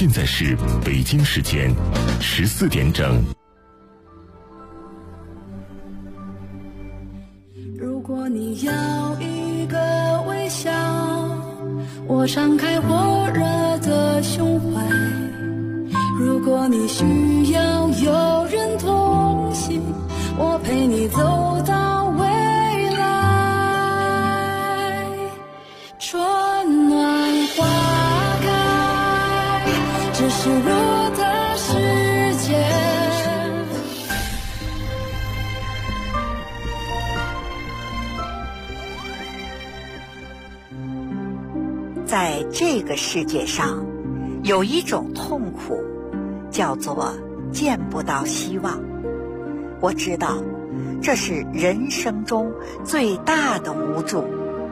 现在是北京时间14点整。 如果你要一个微笑，我敞开火热的胸怀。如果你需要有人同行，我陪你走到未来。春暖花开，这是我的世界。 在这个世界上，有一种痛苦，叫做见不到希望。我知道，这是人生中最大的无助。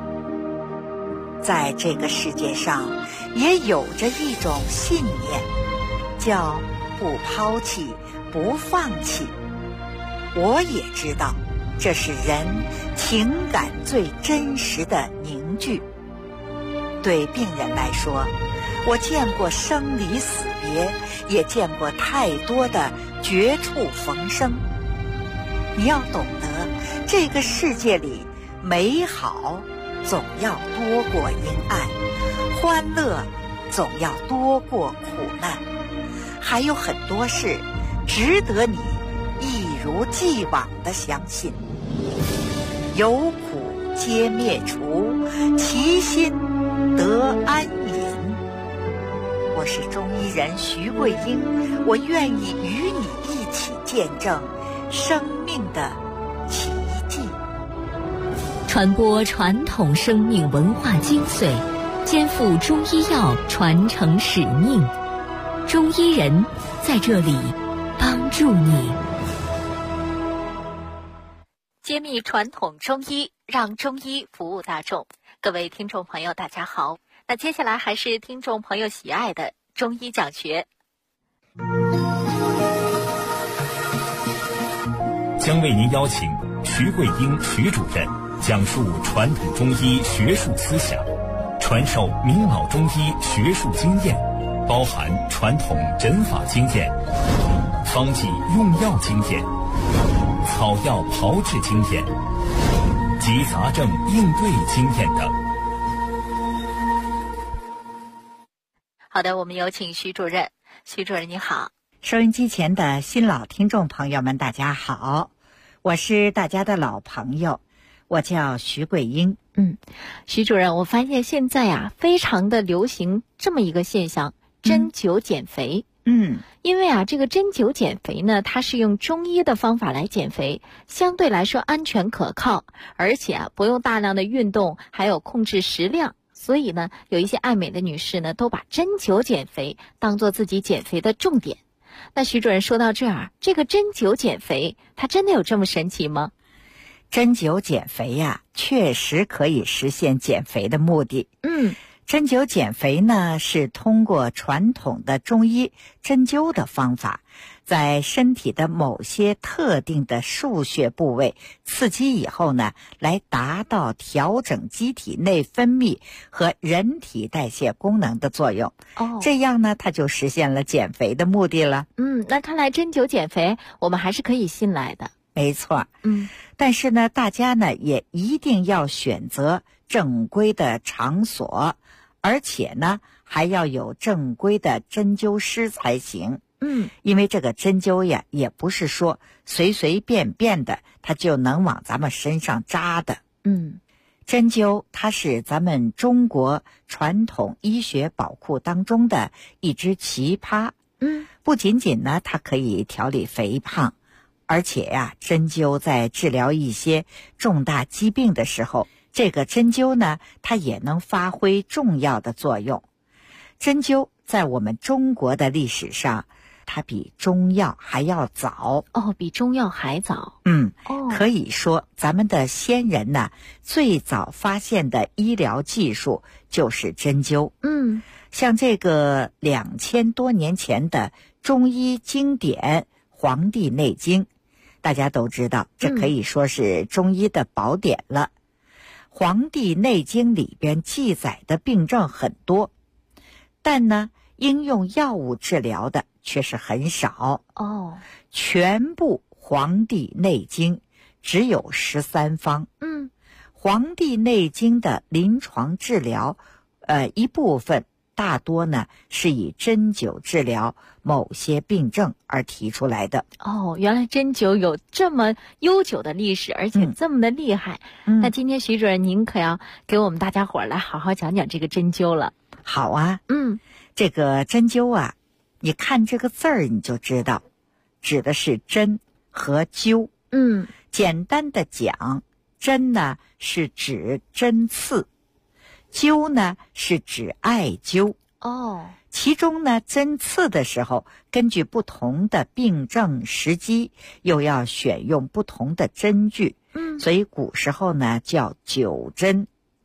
在这个世界上，也有着一种信念，叫不抛弃，不放弃。我也知道，这是人情感最真实的凝聚。对病人来说，我见过生离死别，也见过太多的绝处逢生。你要懂得，这个世界里美好总要多过阴暗，欢乐总要多过苦难，还有很多事值得你一如既往地相信。有苦皆灭除，其心得安隐。我是中医人徐桂英，我愿意与你一起见证生命的奇迹， 传播传统生命文化精髓，肩负中医药传承使命。中医人在这里帮助你，揭秘传统中医，让中医服务大众。各位听众朋友大家好，那接下来还是听众朋友喜爱的中医讲学。 将为您邀请徐桂英徐主任讲述传统中医学术思想，传授明老中医学术经验，包含传统诊法经验、方剂用药经验、草药炮制经验及杂症应对经验等。 好的，我们有请徐主任。徐主任你好。 收音机前的新老听众朋友们大家好，我是大家的老朋友，我叫徐桂英。 徐主任，我发现现在非常的流行这么一个现象，针灸减肥。因为这个针灸减肥呢，它是用中医的方法来减肥，相对来说安全可靠，而且不用大量的运动，还有控制食量。所以呢，有一些爱美的女士呢，都把针灸减肥当做自己减肥的重点。那徐主任说到这儿，这个针灸减肥，它真的有这么神奇吗？ 针灸减肥确实可以实现减肥的目的。针灸减肥呢，是通过传统的中医针灸的方法，在身体的某些特定的腧穴部位刺激以后呢，来达到调整机体内分泌和人体代谢功能的作用。这样呢，它就实现了减肥的目的了。 那看来针灸减肥我们还是可以信赖的。 没错。但是呢，大家呢也一定要选择正规的场所，而且呢还要有正规的针灸师才行。因为这个针灸也不是说随随便便的它就能往咱们身上扎的。针灸它是咱们中国传统医学宝库当中的一只奇葩。不仅仅呢它可以调理肥胖，而且针灸在治疗一些重大疾病的时候，这个针灸呢它也能发挥重要的作用。针灸在我们中国的历史上，它比中药还要早。 比中药还早。 可以说咱们的先人呢，最早发现的医疗技术就是针灸。像这个2000多年前的中医经典《黄帝内经》，大家都知道，这可以说是中医的宝典了。黄帝内经里边记载的病症很多，但呢应用药物治疗的却是很少。全部《黄帝内经》只有13方。《黄帝内经》的临床治疗，一部分大多呢是以针灸治疗某些病症而提出来的。 原来针灸有这么悠久的历史，而且这么的厉害。那今天徐主任您可要给我们大家伙来好好讲讲这个针灸了。 好啊。这个针灸啊，你看这个字儿你就知道，指的是针和灸。简单的讲，针呢是指针刺，灸呢是指艾灸。其中呢，针刺的时候，根据不同的病症时机，又要选用不同的针具。所以古时候呢叫9针，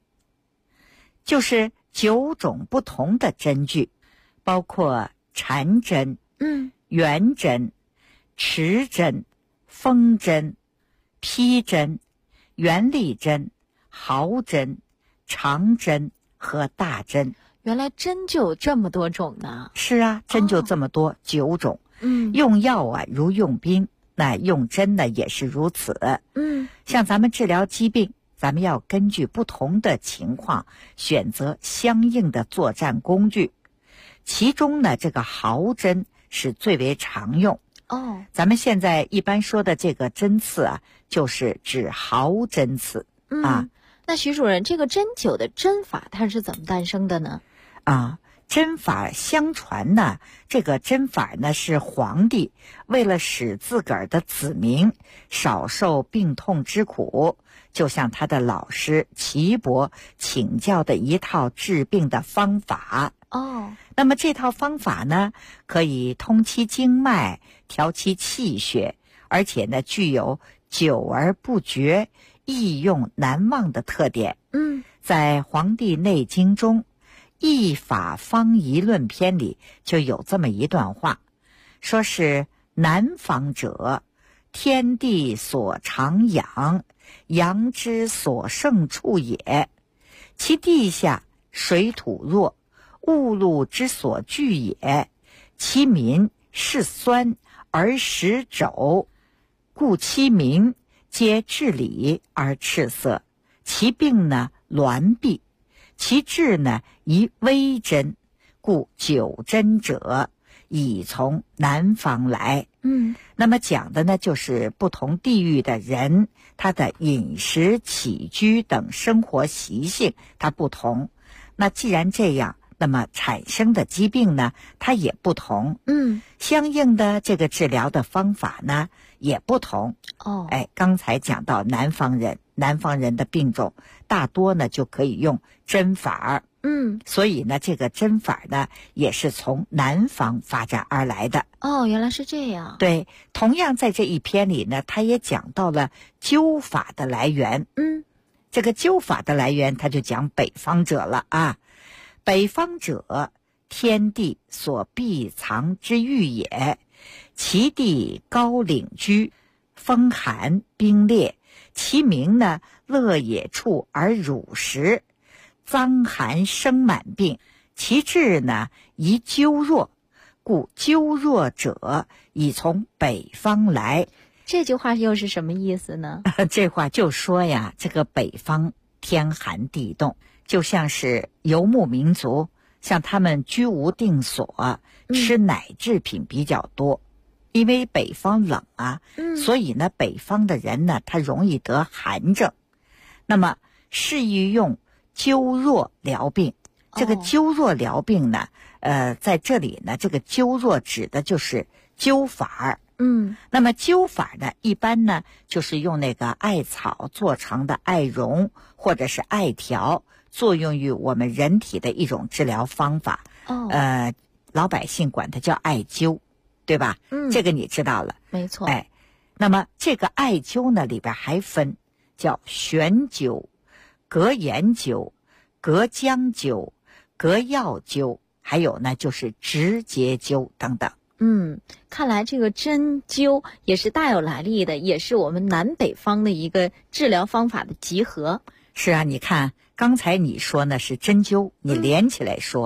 就是9种不同的针具，包括缠针、圆针、持针、风针、披针、圆力针、毫针、长针和大针。 原来针就有这么多种呢？ 是啊，针就这么多，9种。用药啊如用兵，那用针呢也是如此。像咱们治疗疾病，咱们要根据不同的情况选择相应的作战工具。其中呢，这个毫针是最为常用。咱们现在一般说的这个针刺啊，就是指毫针刺。 那徐主任，这个针灸的针法它是怎么诞生的呢？ 针法相传呢，这个针法呢是皇帝为了使自个儿的子民少受病痛之苦，就向他的老师岐伯请教的一套治病的方法。那么这套方法呢，可以通其经脉，调其气血，而且呢具有久而不绝、易用难忘的特点。在《黄帝内经》中，易法方仪论篇里就有这么一段话，说是南方者，天地所长养，阳之所盛处也。其地下水土弱，物露之所聚也。其民是酸而食肘，故其民皆治理而赤色。其病呢挛痹，其治呢宜微针，故9针者已从南方来。那么讲的呢就是不同地域的人，他的饮食起居等生活习性它不同，那既然这样，那么产生的疾病呢它也不同。相应的这个治疗的方法呢也不同。刚才讲到南方人的病种大多呢就可以用针法。所以呢这个针法呢也是从南方发展而来的。 原来是这样。 对，同样在这一篇里呢，他也讲到了灸法的来源。这个灸法的来源他就讲北方者了啊。北方者，天地所必藏之域也，其地高岭居，风寒冰冽，其名呢乐野处而乳食，脏寒生满病，其治呢宜灸弱，故灸弱者已从北方来。 这句话又是什么意思呢？ 这话就说呀，这个北方天寒地冻，就像是游牧民族，像他们居无定所，吃奶制品比较多。因为北方冷啊，所以呢北方的人呢他容易得寒症，那么适宜用灸弱疗病。这个灸弱疗病呢在这里呢这个灸弱指的就是灸法。那么灸法呢一般呢就是用那个艾草做成的艾绒或者是艾条，作用于我们人体的一种治疗方法。老百姓管它叫艾灸，对吧？这个你知道了。 没错。 那么这个艾灸呢里边还分叫悬灸、隔盐灸、隔姜灸、隔药灸，还有呢就是直接灸等等。 看来这个针灸也是大有来历的，也是我们南北方的一个治疗方法的集合。 是啊，你看刚才你说呢是针灸，你连起来说，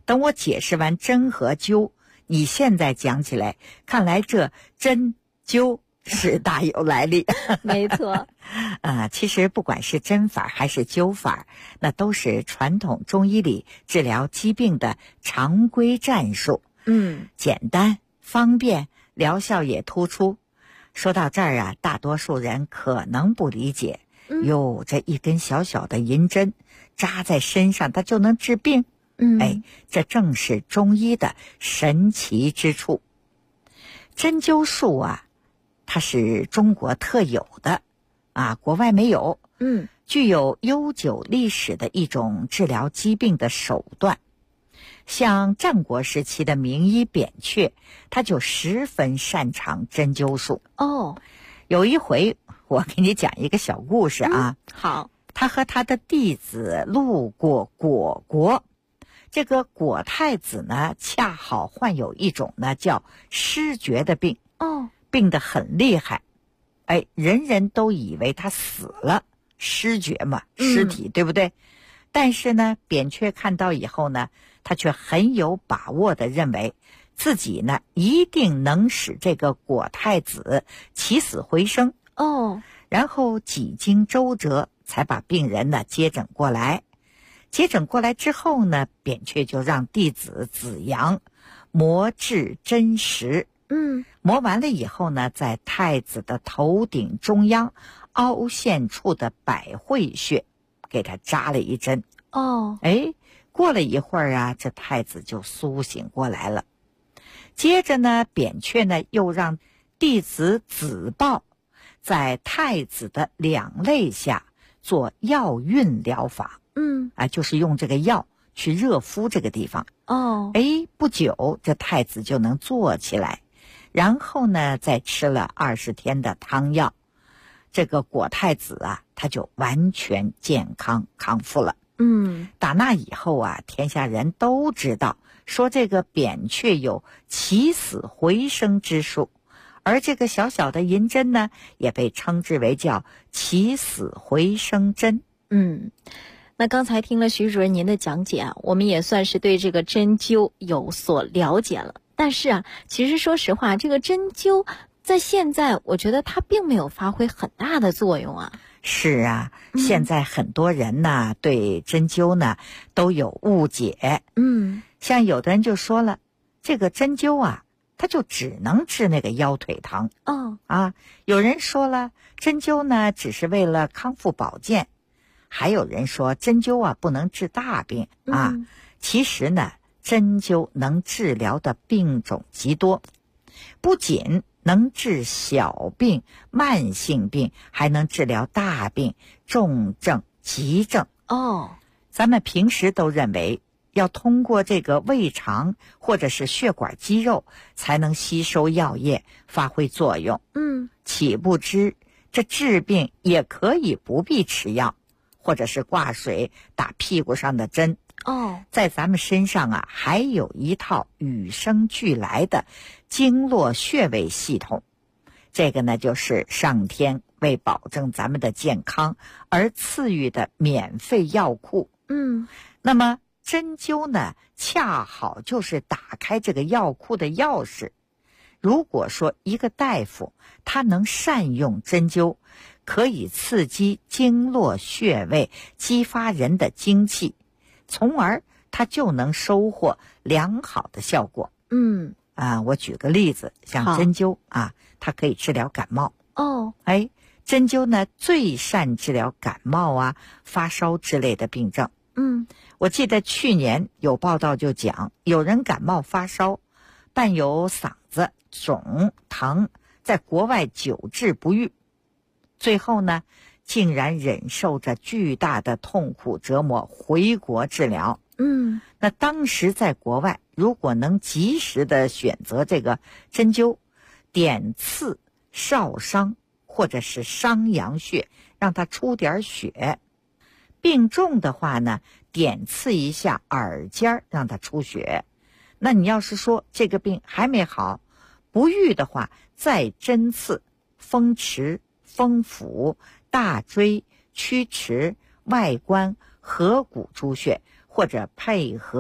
等我解释完针和灸，你现在讲起来，看来这针灸是大有来历。 没错。 其实不管是针法还是灸法，那都是传统中医里治疗疾病的常规战术。简单方便，疗效也突出。说到这儿啊，大多数人可能不理解，这一根小小的银针扎在身上，它就能治病。这正是中医的神奇之处。针灸术啊，它是中国特有的国外没有。具有悠久历史的一种治疗疾病的手段。像战国时期的名医扁鹊，他就十分擅长针灸术。有一回我给你讲一个小故事啊。 好。 他和他的弟子路过虢国，这个虢太子呢，恰好患有一种呢叫失觉的病。病得很厉害。人人都以为他死了，失觉嘛，尸体，对不对？但是呢，扁鹊看到以后呢，他却很有把握地认为自己呢一定能使这个虢太子起死回生。然后几经周折，才把病人呢接诊过来。接诊过来之后呢，扁鹊就让弟子子阳磨制针石。磨完了以后呢，在太子的头顶中央凹陷处的百会穴给他扎了一针。过了一会儿啊，这太子就苏醒过来了。接着呢，扁鹊呢又让弟子子豹在太子的两肋下做药运疗法。就是用这个药去热敷这个地方。不久这太子就能坐起来。然后呢，再吃了20天的汤药，这个虢太子啊，他就完全健康康复了。打那以后啊，天下人都知道，说这个扁鹊有起死回生之术，而这个小小的银针呢，也被称之为叫起死回生针。 那刚才听了徐主任您的讲解啊，我们也算是对这个针灸有所了解了。但是啊，其实说实话，这个针灸在现在我觉得它并没有发挥很大的作用啊。 是啊，现在很多人呢对针灸呢都有误解。像有的人就说了，这个针灸啊，它就只能治那个腰腿疼。有人说了，针灸呢只是为了康复保健。还有人说针灸啊不能治大病啊。其实呢，针灸能治疗的病种极多，不仅能治小病、慢性病，还能治疗大病、重症、急症。咱们平时都认为要通过这个胃肠或者是血管肌肉才能吸收药液发挥作用。岂不知这治病也可以不必吃药，或者是挂水打屁股上的针。在咱们身上啊，还有一套与生俱来的经络穴位系统。这个呢，就是上天为保证咱们的健康而赐予的免费药库。那么针灸呢，恰好就是打开这个药库的钥匙。如果说一个大夫他能善用针灸，可以刺激经络穴位，激发人的精气，从而他就能收获良好的效果。我举个例子，像针灸啊，它可以治疗感冒。针灸呢最善治疗感冒啊、发烧之类的病症。我记得去年有报道就讲，有人感冒发烧，伴有嗓子肿疼，在国外久治不愈，最后呢竟然忍受着巨大的痛苦折磨回国治疗。那当时在国外，如果能及时的选择这个针灸，点刺少商或者是商阳穴，让它出点血。病重的话呢，点刺一下耳尖，让它出血。那你要是说这个病还没好，不愈的话，再针刺风池、风府、大椎、曲池、外关、合谷诸穴，或者配合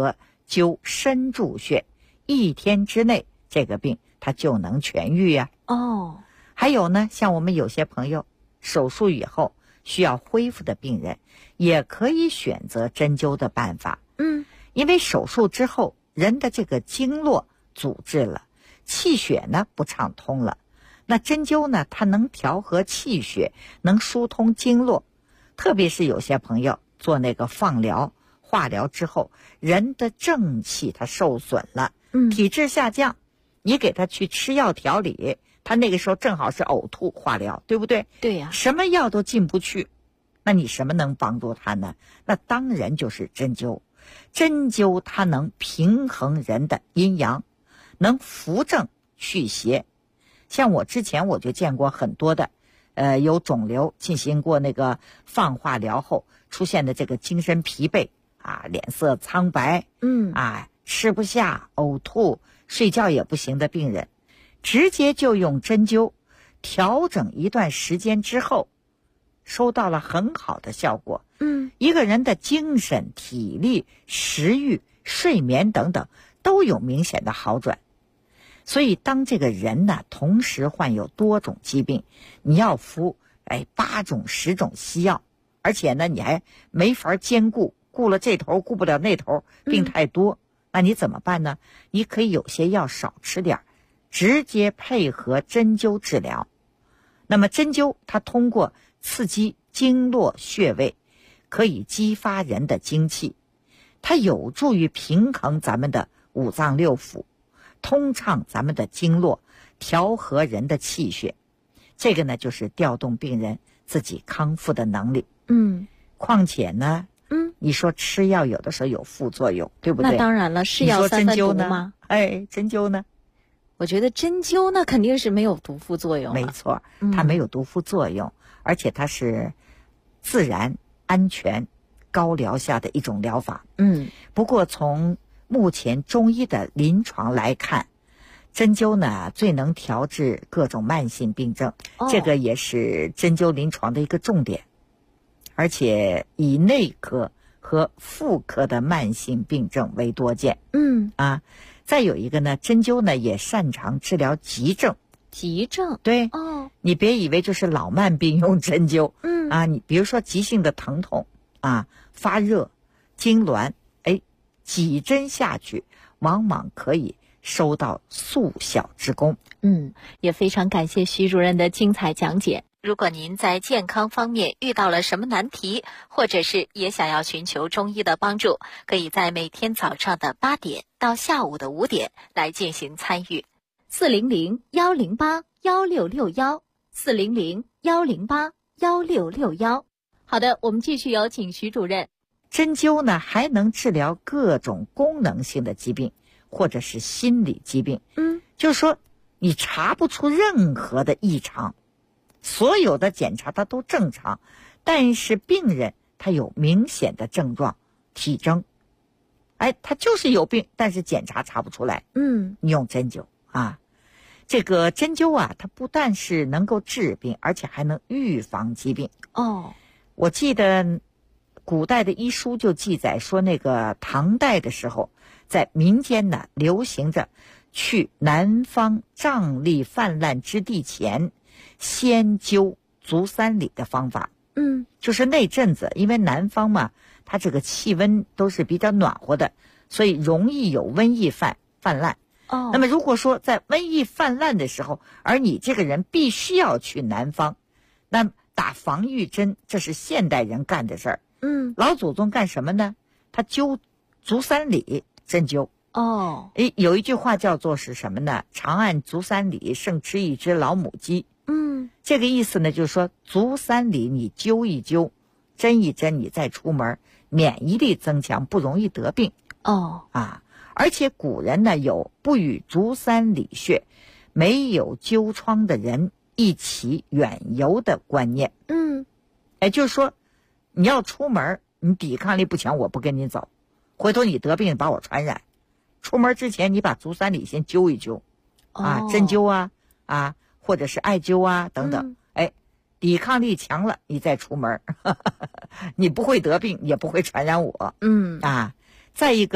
灸身柱穴，1天之内这个病它就能痊愈呀。还有呢，像我们有些朋友手术以后需要恢复的病人，也可以选择针灸的办法。因为手术之后人的这个经络阻滞了，气血呢不畅通了，那针灸呢它能调和气血，能疏通经络。特别是有些朋友做那个放疗化疗之后，人的正气它受损了，体质下降，你给他去吃药调理，他那个时候正好是呕吐化疗，对不对？ 对呀。 什么药都进不去，那你什么能帮助他呢？那当然就是针灸。针灸它能平衡人的阴阳，能扶正祛邪。像我之前我就见过很多的有肿瘤进行过那个放化疗后出现的这个精神疲惫啊，脸色苍白，吃不下，呕吐，睡觉也不行的病人，直接就用针灸调整一段时间之后，收到了很好的效果。一个人的精神、体力、食欲、睡眠等等都有明显的好转。所以当这个人呢同时患有多种疾病，你要服8种10种西药，而且呢你还没法兼顾，顾了这头顾不了那头，病太多，那你怎么办呢？你可以有些药少吃点，直接配合针灸治疗。那么针灸它通过刺激经络穴位，可以激发人的精气，它有助于平衡咱们的五脏六腑，通畅咱们的经络，调和人的气血。这个呢就是调动病人自己康复的能力。况且呢你说吃药有的时候有副作用，对不对？ 那当然了，是药三分毒吗？ 针灸呢？ 我觉得针灸那肯定是没有毒副作用。 没错，它没有毒副作用，而且它是自然、安全、高疗效的一种疗法。不过从目前中医的临床来看，针灸呢最能调治各种慢性病症，这个也是针灸临床的一个重点，而且以内科和妇科的慢性病症为多见。再有一个呢，针灸呢也擅长治疗急症。 急症？ 对。你别以为就是老慢病用针灸。你比如说急性的疼痛发热、痉挛，几针下去往往可以收到速效之功。 也非常感谢徐主任的精彩讲解。如果您在健康方面遇到了什么难题，或者是也想要寻求中医的帮助，可以在每天早上的8点到下午的5点来进行参与。400-108-1661 400-108-1661。好的，我们继续有请徐主任。 针灸呢还能治疗各种功能性的疾病，或者是心理疾病。就是说你查不出任何的异常，所有的检查它都正常，但是病人他有明显的症状体征，他就是有病，但是检查查不出来。你用针灸这个针灸它不但是能够治病，而且还能预防疾病。我记得古代的医书就记载说，那个唐代的时候，在民间呢流行着去南方瘴疠泛滥之地前先灸足3里的方法。就是那阵子因为南方嘛，它这个气温都是比较暖和的，所以容易有瘟疫泛滥。那么如果说在瘟疫泛滥的时候，而你这个人必须要去南方，那打防御针，这是现代人干的事儿。老祖宗干什么呢？他灸足3里针灸。有一句话叫做是什么呢？长按足3里，胜吃一只老母鸡。这个意思呢，就是说足3里你灸一灸，针一针，你再出门，免疫力增强，不容易得病。而且古人呢有不与足3里穴，没有灸疮的人一起远游的观念。就是说你要出门，你抵抗力不强，我不跟你走，回头你得病把我传染。出门之前你把足3里先灸一灸针灸或者是艾灸等等，抵抗力强了你再出门你不会得病，也不会传染我。再一个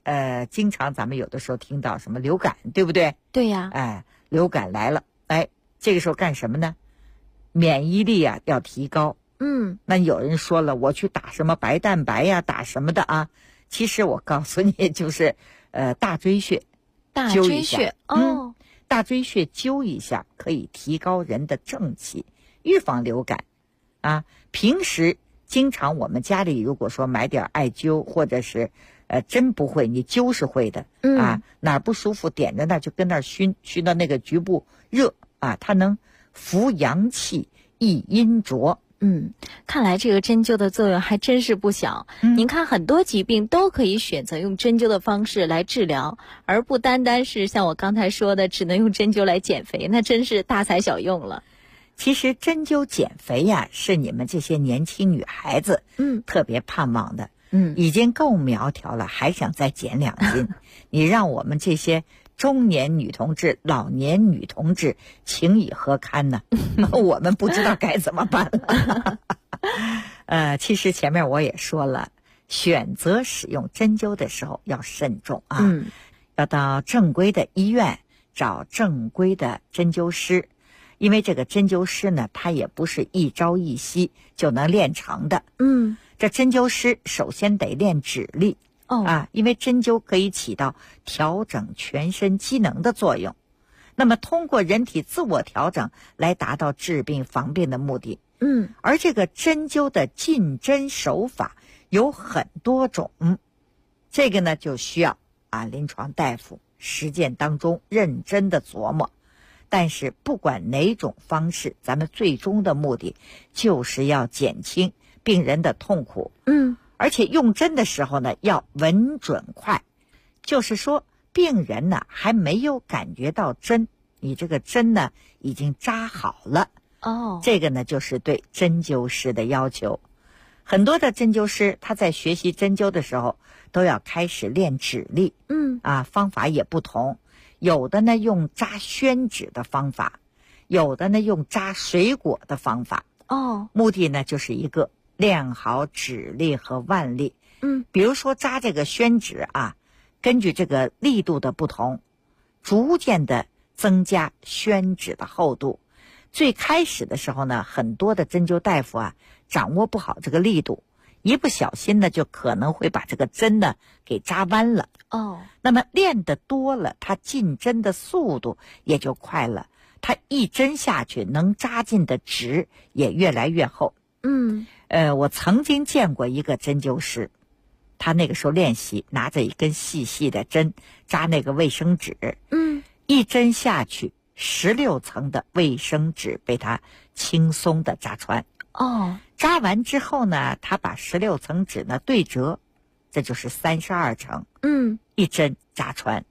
经常咱们有的时候听到什么流感，对不对？ 对呀。 流感来了，这个时候干什么呢？免疫力啊要提高。那有人说了，我去打什么白蛋白呀，打什么的啊？其实我告诉你，就是大椎穴， 大椎穴大椎穴灸一下可以提高人的正气，预防流感啊。平时经常我们家里如果说买点艾灸，或者是真不会，你灸是会的哪儿不舒服点着那就跟那儿熏到那个局部热啊，它能扶阳气益阴浊。 看来这个针灸的作用还真是不小。您看很多疾病都可以选择用针灸的方式来治疗，而不单单是像我刚才说的只能用针灸来减肥，那真是大材小用了。 其实针灸减肥呀，是你们这些年轻女孩子特别盼望的。已经够苗条了，还想再减2斤你让我们这些中年女同志、老年女同志情以何堪呢？我们不知道该怎么办了。其实前面我也说了，选择使用针灸的时候要慎重啊，要到正规的医院找正规的针灸师，因为这个针灸师呢，他也不是一朝一夕就能练成的。这针灸师首先得练指力。因为针灸可以起到调整全身机能的作用，那么通过人体自我调整来达到治病防病的目的。而这个针灸的进针手法有很多种，这个呢就需要临床大夫实践当中认真的琢磨。但是不管哪种方式，咱们最终的目的就是要减轻病人的痛苦。而且用针的时候呢，要稳准快，就是说病人呢还没有感觉到针，你这个针呢已经扎好了。这个呢就是对针灸师的要求。很多的针灸师他在学习针灸的时候都要开始练指力。方法也不同，有的呢用扎宣指的方法，有的呢用扎水果的方法。目的呢就是一个练好指力和腕力。比如说扎这个宣指根据这个力度的不同，逐渐的增加宣指的厚度。最开始的时候呢，很多的针灸大夫掌握不好这个力度，一不小心呢就可能会把这个针呢给扎弯了。那么练得多了，它进针的速度也就快了，它一针下去能扎进的指也越来越厚。我曾经见过一个针灸师，他那个时候练习拿着一根细细的针扎那个卫生纸。一针下去16层的卫生纸被他轻松的扎穿。扎完之后呢，他把16层纸呢对折，这就是32层。一针扎穿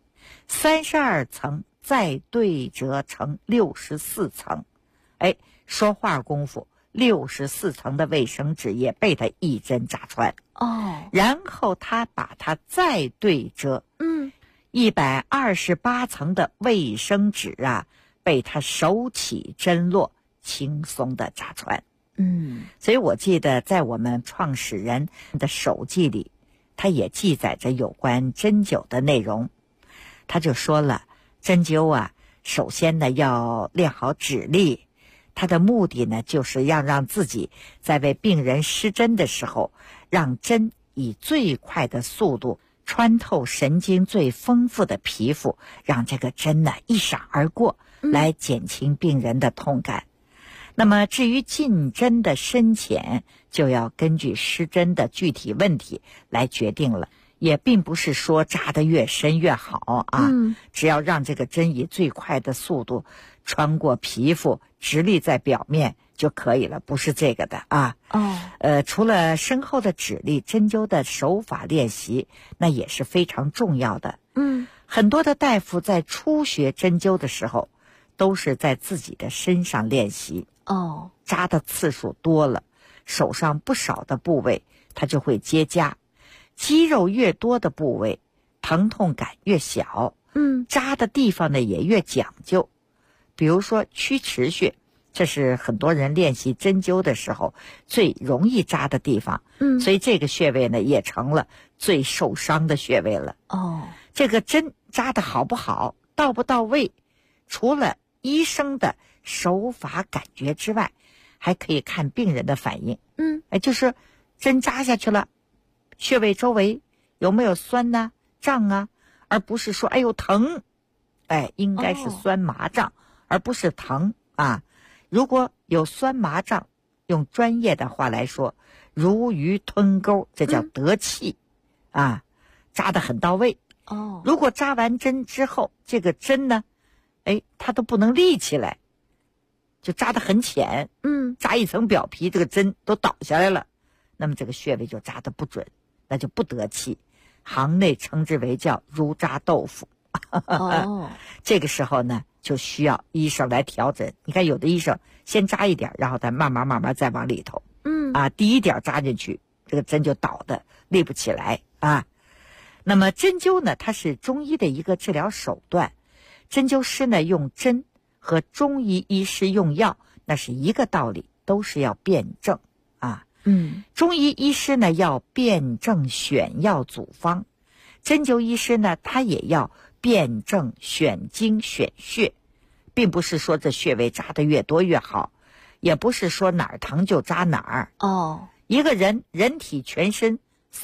32层，再对折成64层。说话功夫64层的卫生纸也被他一针扎穿。然后他把它再对折，128层的卫生纸被他手起针落，轻松的扎穿。所以我记得在我们创始人的手记里，他也记载着有关针灸的内容。他就说了，针灸首先呢要练好指力，它的目的呢就是要让自己在为病人施针的时候，让针以最快的速度穿透神经最丰富的皮肤，让这个针呢一闪而过，来减轻病人的痛感。那么至于进针的深浅，就要根据施针的具体问题来决定了。也并不是说扎得越深越好只要让这个针以最快的速度穿过皮肤，直立在表面就可以了，不是这个的除了深厚的指力，针灸的手法练习那也是非常重要的。很多的大夫在初学针灸的时候都是在自己的身上练习。扎的次数多了，手上不少的部位它就会结痂，肌肉越多的部位疼痛感越小，扎的地方呢也越讲究。比如说曲池穴这是很多人练习针灸的时候最容易扎的地方。所以这个穴位呢也成了最受伤的穴位了。这个针扎的好不好，到不到位，除了医生的手法感觉之外，还可以看病人的反应。就是针扎下去了，穴位周围有没有酸啊、胀啊，而不是说哎呦疼。应该是酸麻胀，而不是疼啊。如果有酸麻胀，用专业的话来说，如鱼吞钩，这叫得气啊，扎得很到位。如果扎完针之后，这个针呢，它都不能立起来，就扎得很浅，扎一层表皮，这个针都倒下来了，那么这个穴位就扎得不准，那就不得气，行内称之为叫如扎豆腐。这个时候呢，就需要医生来调整。你看有的医生先扎一点，然后再慢慢再往里头，第一点扎进去，这个针就倒的立不起来啊。那么针灸呢，它是中医的一个治疗手段，针灸师呢用针和中医医师用药那是一个道理，都是要辩证啊。中医医师呢要辩证选药组方，针灸医师呢他也要辩证选经选穴，并不是说这穴位扎得越多越好，也不是说哪儿疼就扎哪儿。一个人体全身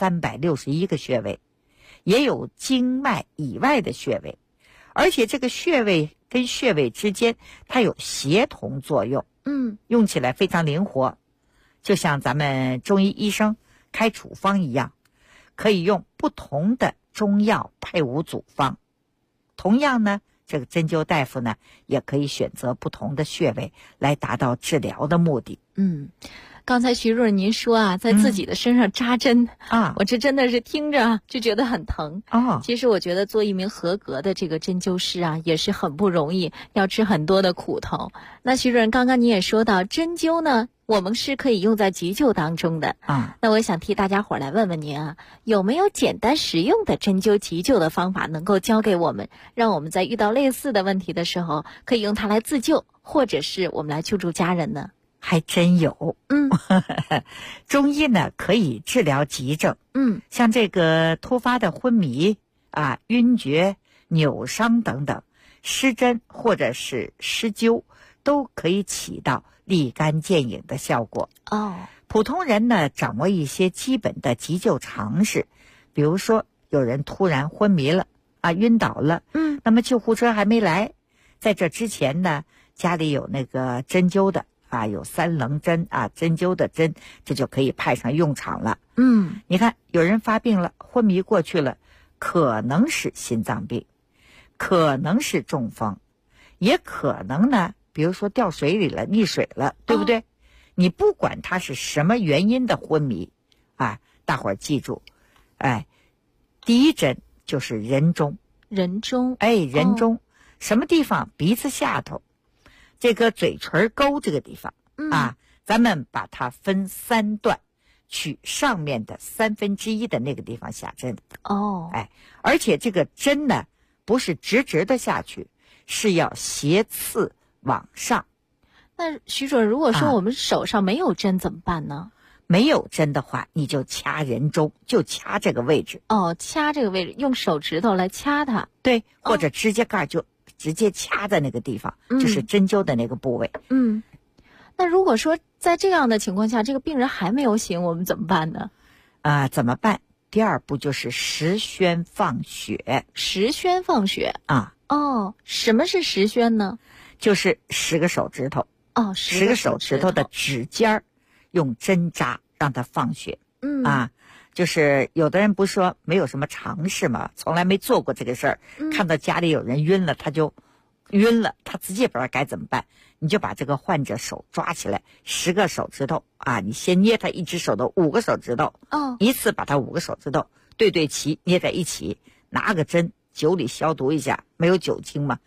361个穴位，也有经脉以外的穴位，而且这个穴位跟穴位之间它有协同作用，用起来非常灵活，就像咱们中医医生开处方一样，可以用不同的中药配伍组方。同样呢，这个针灸大夫呢也可以选择不同的穴位来达到治疗的目的。 刚才徐主任您说啊，在自己的身上扎针我这真的是听着就觉得很疼其实我觉得做一名合格的这个针灸师啊，也是很不容易，要吃很多的苦头。那徐主任刚刚你也说到，针灸呢我们是可以用在急救当中的那我想替大家伙来问问您啊，有没有简单实用的针灸急救的方法能够教给我们，让我们在遇到类似的问题的时候可以用它来自救，或者是我们来救助家人呢？ 还真有。中医呢可以治疗急症，像这个突发的昏迷晕厥、扭伤等等，施针或者是施灸都可以起到立竿见影的效果。普通人呢掌握一些基本的急救常识，比如说有人突然昏迷了晕倒了，那么救护车还没来，在这之前呢，家里有那个针灸的有3棱针针灸的针，这就可以派上用场了。你看有人发病了，昏迷过去了，可能是心脏病，可能是中风，也可能呢比如说掉水里了，溺水了，对不对？你不管他是什么原因的昏迷大伙儿记住第一针就是人中。人中什么地方？鼻子下头，这个嘴唇沟这个地方咱们把它分3段，取上面的1/3的那个地方下针。而且这个针呢不是直直的下去，是要斜刺往上。 那徐主任，如果说我们手上没有针怎么办呢？ 没有针的话，你就掐人中，就掐这个位置。 掐这个位置，用手指头来掐它。 对，或者指甲盖就直接掐在那个地方，就是针灸的那个部位。 那如果说在这样的情况下，这个病人还没有醒，我们怎么办呢？ 怎么办？第2步就是实宣放血。 实宣放血什么是实宣呢？ 就是10个手指头10个手指头的指尖儿用针扎让它放血。就是有的人不是说没有什么常识嘛，从来没做过这个事儿，看到家里有人晕了他就晕了，他自己也不知道该怎么办。你就把这个患者手抓起来，10个手指头你先捏他一只手的5个手指头一次把他5个手指头对齐捏在一起，拿个针酒里消毒一下，没有酒精嘛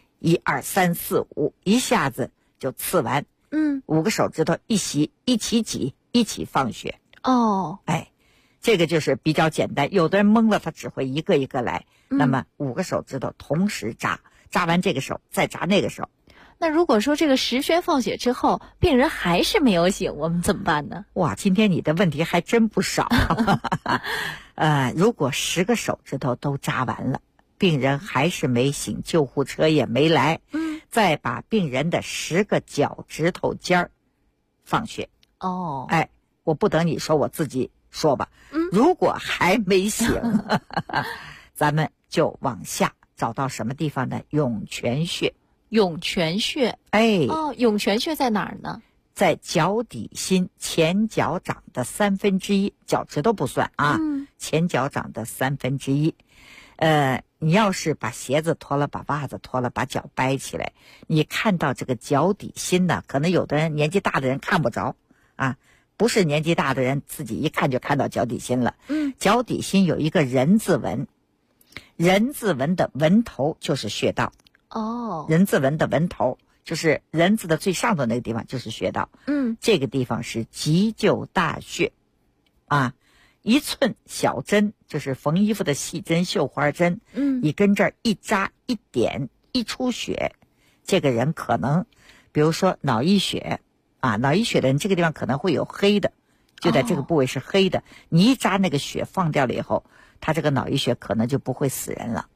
，1、2、3、4、5一下子就刺完。5个手指头一洗一起挤一起放血。这个就是比较简单，有的人懵了他只会一个一个来，那么5个手指头同时扎完这个手再扎那个手。 那如果说这个10宣放血之后，病人还是没有醒，我们怎么办呢？ 哇，今天你的问题还真不少。如果10个手指头都扎完了，病人还是没醒，救护车也没来，再把病人的10个脚趾头尖儿放血。我不等你说，我自己说吧。如果还没醒，咱们就往下找到什么地方呢？涌泉穴。 涌泉穴，涌泉穴在哪儿呢？ 在脚底心前脚掌的1/3，脚趾头不算啊，前脚掌的1/3。你要是把鞋子脱了，把袜子脱了，把脚掰起来，你看到这个脚底心呢，可能有的人年纪大的人看不着啊，不是年纪大的人自己一看就看到脚底心了。脚底心有一个人字纹，人字纹的纹头就是穴道。人字纹的纹头就是人字的最上头那个地方就是穴道。这个地方是急救大穴啊，1寸小针就是缝衣服的细针绣花针，你跟这儿一扎一点一出血，这个人可能比如说脑溢血啊，脑溢血的人这个地方可能会有黑的，就在这个部位是黑的，你一扎那个血放掉了以后，他这个脑溢血可能就不会死人了。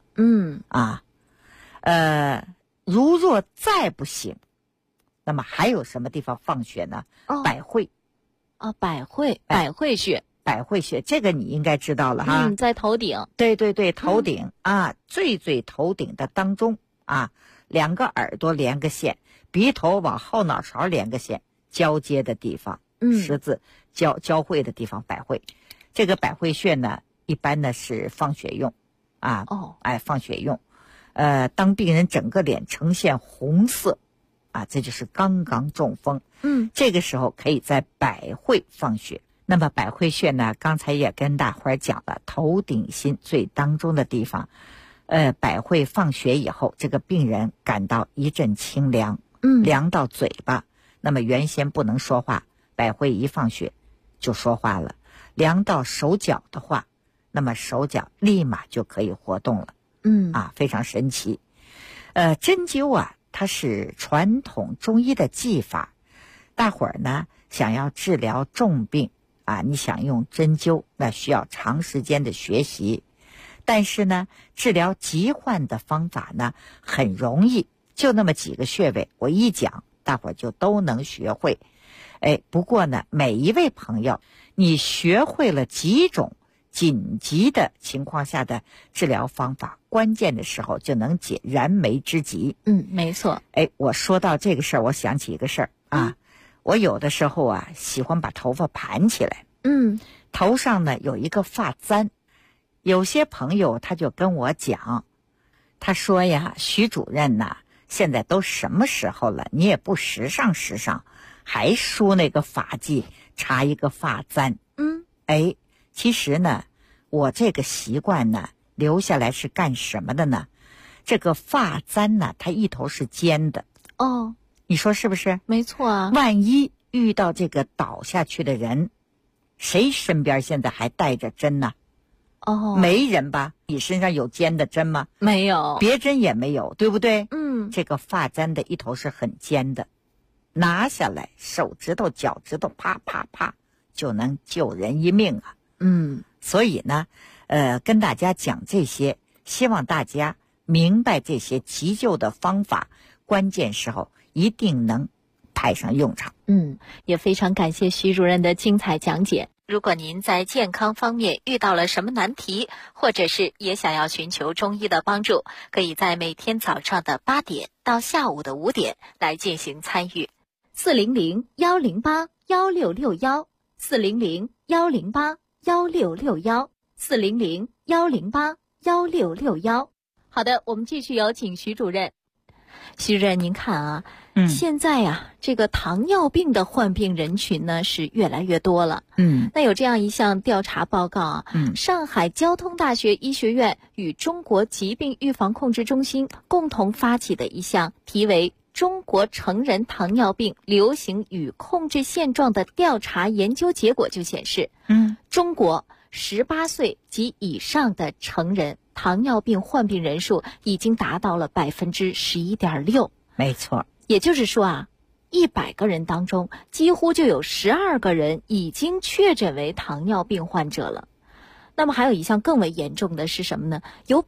如若再不行，那么还有什么地方放血呢？百会。百会穴。百会穴这个你应该知道了哈。 在头顶。 对，头顶啊，最头顶的当中啊，2个耳朵连个线，鼻头往后脑勺连个线，交接的地方，十字交汇的地方，百会。这个百会穴呢，一般呢是放血用啊。放血用。当病人整个脸呈现红色啊，这就是刚刚中风。这个时候可以在百会放血。那么百会穴呢，刚才也跟大伙儿讲了，头顶心最当中的地方。百会放血以后，这个病人感到一阵清凉，凉到嘴巴。那么原先不能说话，百会一放血就说话了。凉到手脚的话，那么手脚立马就可以活动了。非常神奇。针灸啊，它是传统中医的技法。大伙儿呢想要治疗重病啊，你想用针灸，那需要长时间的学习。但是呢，治疗疾患的方法呢很容易，就那么几个穴位，我一讲，大伙儿就都能学会。不过呢，每一位朋友，你学会了几种紧急的情况下的治疗方法，关键的时候就能解燃眉之急。 没错。 我说到这个事儿，我想起一个事儿啊。我有的时候啊，喜欢把头发盘起来。头上呢有一个发簪。有些朋友他就跟我讲，他说呀，徐主任呐，现在都什么时候了，你也不时尚，还梳那个发髻，插一个发簪。其实呢，我这个习惯呢，留下来是干什么的呢？这个发簪呢，它一头是尖的。你说是不是？ 没错啊。 万一遇到这个倒下去的人，谁身边现在还带着针呢？没人吧？你身上有尖的针吗？ 没有。 别针也没有，对不对？这个发簪的一头是很尖的，拿下来，手指头、脚趾头，啪啪啪，就能救人一命啊。所以呢，跟大家讲这些，希望大家明白这些急救的方法，关键时候一定能派上用场。 也非常感谢徐主任的精彩讲解。如果您在健康方面遇到了什么难题，或者是也想要寻求中医的帮助，可以在每天早上的8点到下午的5点来进行参与。400-108-1661，400-108-1661，400-108-1661。好的，我们继续有请徐主任。徐主任，您看啊，现在呀，这个糖尿病的患病人群呢是越来越多了。那有这样一项调查报告啊，上海交通大学医学院与中国疾病预防控制中心共同发起的一项题为《中国成人糖尿病流行与控制现状》的调查研究结果就显示，中国18岁及以上的成人糖尿病患病人数已经达到了11.6%。 没错。 也就是说啊，100个人当中几乎就有12个人已经确诊为糖尿病患者了。那么还有一项更为严重的是什么呢？有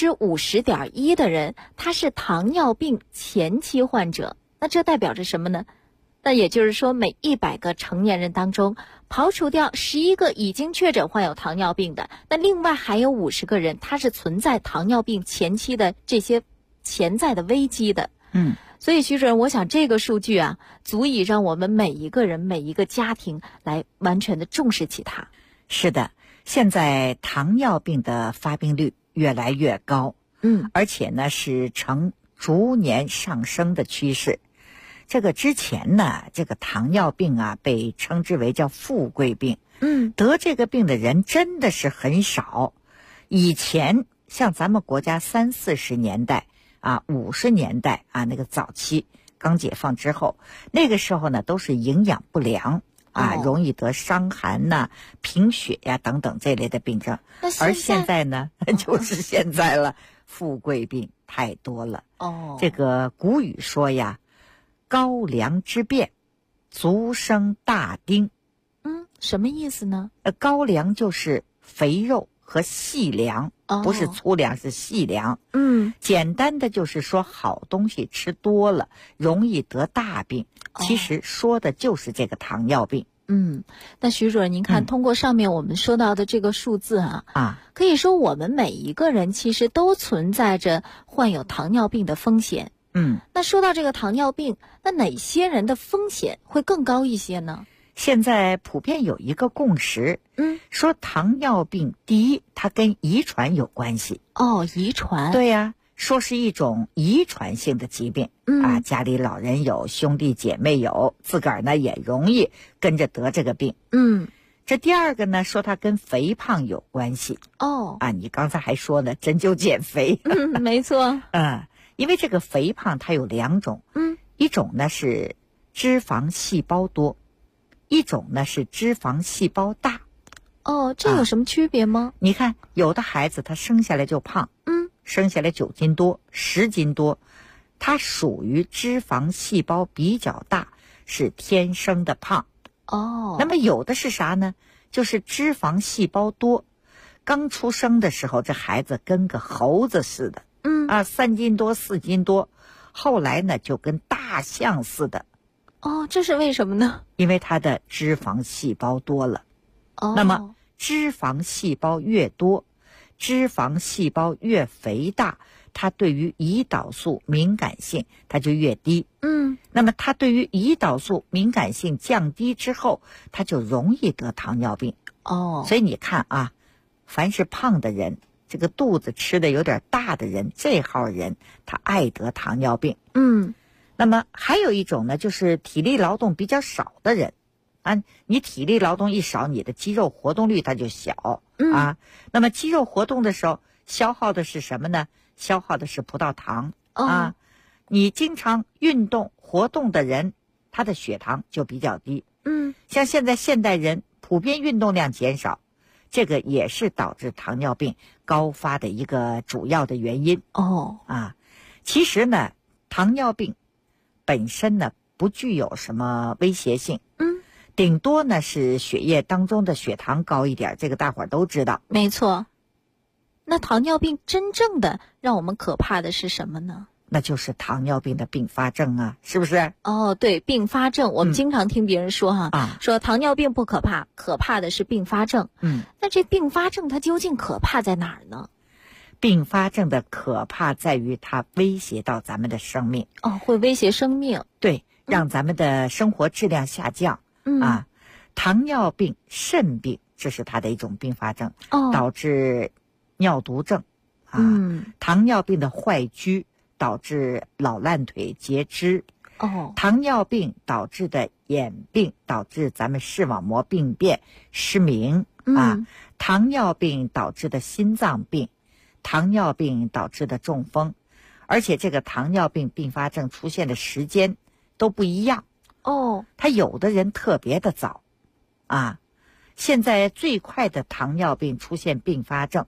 50.1%的人他是糖尿病前期患者。那这代表着什么呢？那也就是说，每100个成年人当中，刨除掉11个已经确诊患有糖尿病的，那另外还有50个人他是存在糖尿病前期的这些潜在的危机的。所以徐主任，我想这个数据啊，足以让我们每一个人、每一个家庭来完全的重视起它。 是的，现在糖尿病的发病率越来越高，而且呢是呈逐年上升的趋势。这个之前呢，这个糖尿病啊被称之为叫富贵病，得这个病的人真的是很少。以前像咱们国家30-40年代啊，50年代啊，那个早期刚解放之后，那个时候呢都是营养不良啊，容易得伤寒呐、贫血呀等等这类的病症。而现在呢，就是现在了，富贵病太多了。这个古语说呀，高粱之变，足生大丁。 什么意思呢？ 高粱就是肥肉和细粮，不是粗粮，是细粮。简单的就是说好东西吃多了容易得大病，其实说的就是这个糖尿病。 那徐主任您看，通过上面我们说到的这个数字可以说我们每一个人其实都存在着患有糖尿病的风险。那说到这个糖尿病，那哪些人的风险会更高一些呢？ 现在普遍有一个共识，说糖尿病第一，它跟遗传有关系。 遗传。 对呀，说是一种遗传性的疾病，家里老人有，兄弟姐妹有，自个儿呢也容易跟着得这个病。这第二个呢，说它跟肥胖有关系。你刚才还说呢，针灸减肥。 没错。 因为这个肥胖它有2种，一种呢是脂肪细胞多，一种呢是脂肪细胞大。 这有什么区别吗？ 你看有的孩子他生下来就胖，生下来9斤多、10斤多，他属于脂肪细胞比较大，是天生的胖。那么有的是啥呢？就是脂肪细胞多，刚出生的时候这孩子跟个猴子似的，3斤多、4斤多，后来呢就跟大象似的。 这是为什么呢？ 因为他的脂肪细胞多了。那么脂肪细胞越多，脂肪细胞越肥大，它对于胰岛素敏感性它就越低。那么它对于胰岛素敏感性降低之后，它就容易得糖尿病。所以你看啊，凡是胖的人，这个肚子吃的有点大的人，这号人他爱得糖尿病。那么还有一种呢，就是体力劳动比较少的人你体力劳动一少，你的肌肉活动率它就小那么肌肉活动的时候消耗的是什么呢？消耗的是葡萄糖你经常运动活动的人，他的血糖就比较低。像现在现代人普遍运动量减少，这个也是导致糖尿病高发的一个主要的原因。其实呢，糖尿病本身呢不具有什么威胁性，顶多呢是血液当中的血糖高一点，这个大伙儿都知道。 没错。那糖尿病真正的让我们可怕的是什么呢？ 那就是糖尿病的并发症是不是？ 对，并发症，我们经常听别人说说糖尿病不可怕，可怕的是并发症。那这并发症它究竟可怕在哪儿呢？ 并发症的可怕在于它威胁到咱们的生命。 会威胁生命。 对，让咱们的生活质量下降。糖尿病、肾病，这是它的一种并发症，导致尿毒症糖尿病的坏疽导致老烂腿、截肢。糖尿病导致的眼病导致咱们视网膜病变、失明糖尿病导致的心脏病，糖尿病导致的中风，而且这个糖尿病并发症出现的时间都不一样。他有的人特别的早现在最快的糖尿病出现并发症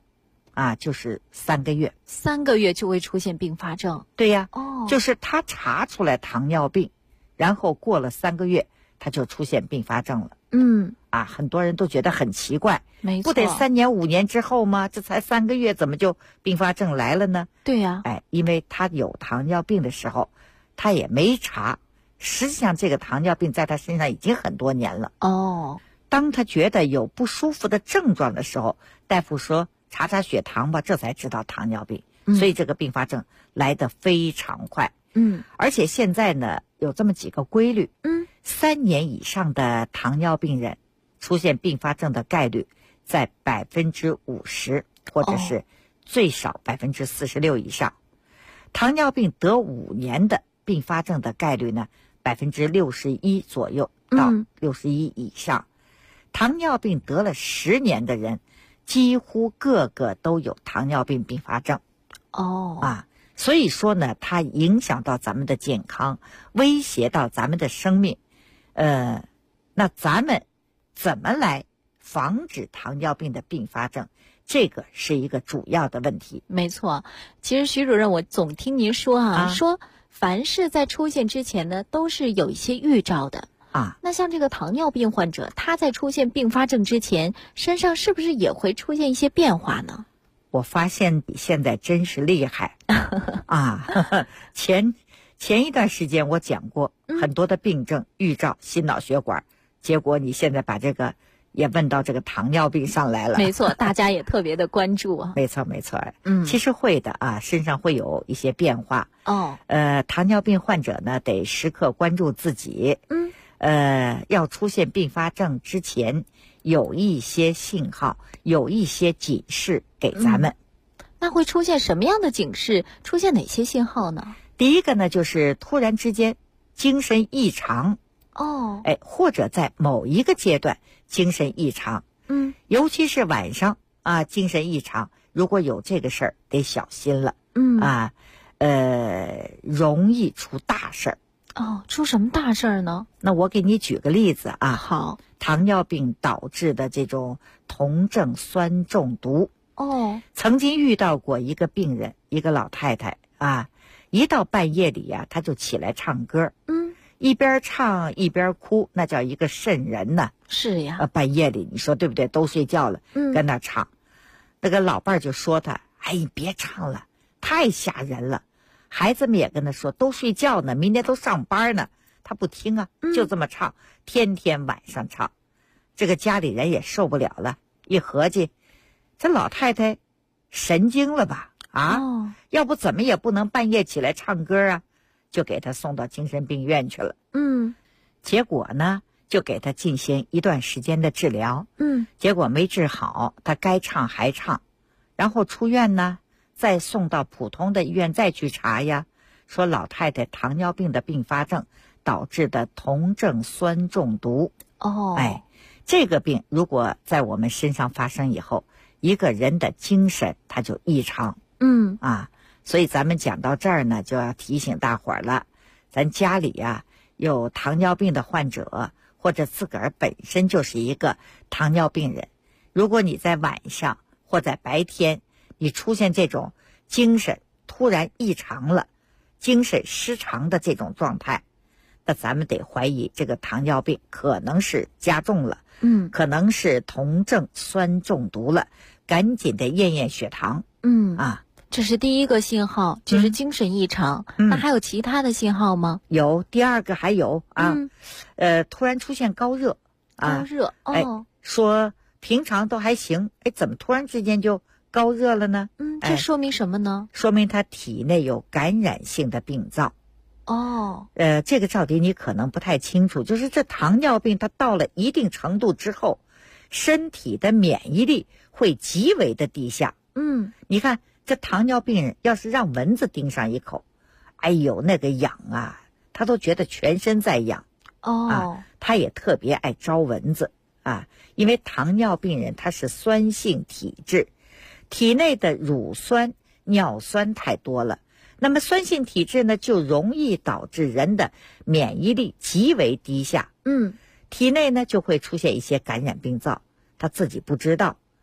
啊，就是3个月。 3个月就会出现并发症？ 对呀， 哦， 就是他查出来糖尿病，然后过了3个月，他就出现并发症了。啊，很多人都觉得很奇怪， 没错， 不得3年5年之后吗？这才3个月，怎么就并发症来了呢？ 对呀， 因为他有糖尿病的时候，他也没查，实际上这个糖尿病在他身上已经很多年了。 哦， 当他觉得有不舒服的症状的时候，大夫说查查血糖吧，这才知道糖尿病。所以这个并发症来得非常快。而且现在呢，有这么几个规律。3年以上的糖尿病人出现并发症的概率在50%，或者是最少46%以上。糖尿病得5年的并发症的概率呢，61%左右到61%以上。糖尿病得了10年的人，几乎个个都有糖尿病并发症。所以说呢，它影响到咱们的健康，威胁到咱们的生命。那咱们怎么来防止糖尿病的并发症？这个是一个主要的问题。 没错，其实徐主任，我总听您说说凡是在出现之前呢，都是有一些预兆的。那像这个糖尿病患者，他在出现并发症之前，身上是不是也会出现一些变化呢？ 我发现你现在真是厉害前一段时间我讲过很多的病症预兆，心脑血管，结果你现在把这个也问到这个糖尿病上来了。 没错，大家也特别的关注啊。 没错，其实会的身上会有一些变化。糖尿病患者呢，得时刻关注自己。要出现并发症之前，有一些信号，有一些警示给咱们。 那会出现什么样的警示？出现哪些信号呢？ 第一个呢，就是突然之间精神异常。或者在某一个阶段精神异常。尤其是晚上精神异常，如果有这个事儿，得小心了。容易出大事儿。 出什么大事儿呢？ 那我给你举个例子好， 糖尿病导致的这种酮症酸中毒。曾经遇到过一个病人，一个老太太一到半夜里她就起来唱歌。一边唱一边哭，那叫一个瘆人呢。 是呀， 半夜里你说对不对？都睡觉了，跟那唱。那个老伴儿就说他：“你别唱了，太吓人了。”孩子们也跟他说：“都睡觉呢，明天都上班呢。”他不听就这么唱，天天晚上唱。这个家里人也受不了了，一合计，这老太太神经了吧？要不怎么也不能半夜起来唱歌就给他送到精神病院去了。结果呢，就给他进行一段时间的治疗。结果没治好，他该唱还唱，然后出院呢，再送到普通的医院再去查说老太太糖尿病的并发症导致的酮症酸中毒。这个病如果在我们身上发生以后，一个人的精神他就异常。所以咱们讲到这儿呢，就要提醒大伙儿了，咱家里有糖尿病的患者，或者自个儿本身就是一个糖尿病人，如果你在晚上或在白天，你出现这种精神突然异常了，精神失常的这种状态，那咱们得怀疑这个糖尿病可能是加重了，可能是酮症酸中毒了，赶紧得验验血糖。 这是第一个信号，就是精神异常。那还有其他的信号吗？ 有，第二个还有突然出现高热。说平常都还行，怎么突然之间就高热了呢？ 这说明什么呢？ 说明他体内有感染性的病灶。这个赵迪你可能不太清楚，就是这糖尿病它到了一定程度之后，身体的免疫力会极为的低下。你看这糖尿病人要是让蚊子叮上一口，那个痒他都觉得全身在痒。他也特别爱招蚊子因为糖尿病人他是酸性体质，体内的乳酸、尿酸太多了。那么酸性体质呢，就容易导致人的免疫力极为低下。体内呢就会出现一些感染病灶，他自己不知道，